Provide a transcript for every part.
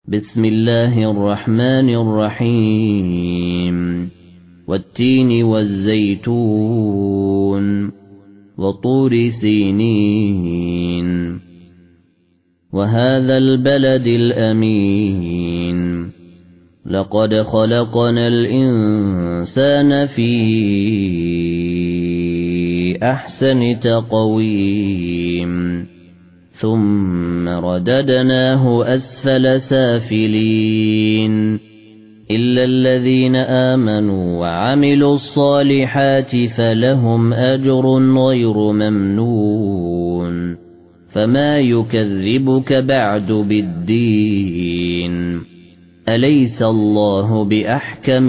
بسم الله الرحمن الرحيم والتين والزيتون وطور سينين وهذا البلد الأمين لقد خلقنا الإنسان في أحسن تقويم ثم رددناه أسفل سافلين إلا الذين آمنوا وعملوا الصالحات فلهم أجر غير ممنون فما يكذبك بعد بالدين أليس الله بأحكم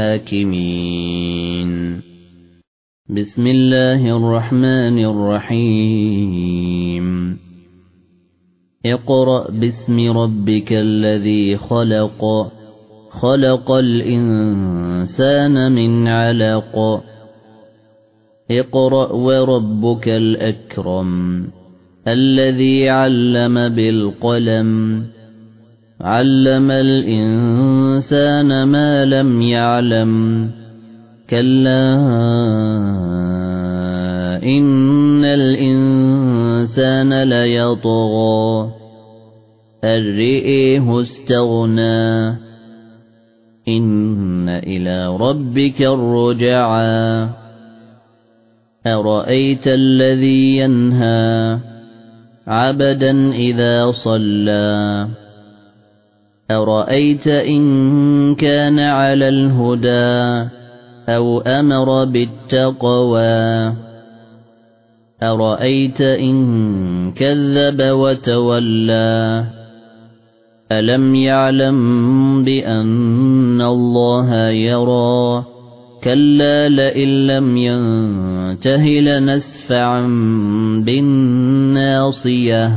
الحاكمين بسم الله الرحمن الرحيم اقرأ باسم ربك الذي خلق الإنسان من علق اقرأ وربك الأكرم الذي علم بالقلم علم الإنسان ما لم يعلم كلا إن الإنسان ليطغى أن رآه استغنى إن إلى ربك الرجعى أرأيت الذي ينهى عبدا إذا صلى أرأيت إن كان على الهدى أو أمر بالتقوى أرأيت إن كذب وتولى ألم يعلم بأن الله يرى كلا لئن لم ينته لنسفعا بالناصية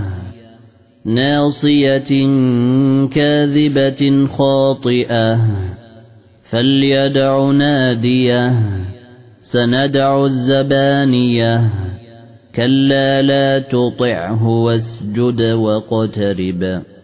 ناصية كاذبة خاطئة فليدع ناديه سندع الزبانية كلا لا تطعه واسجد واقترب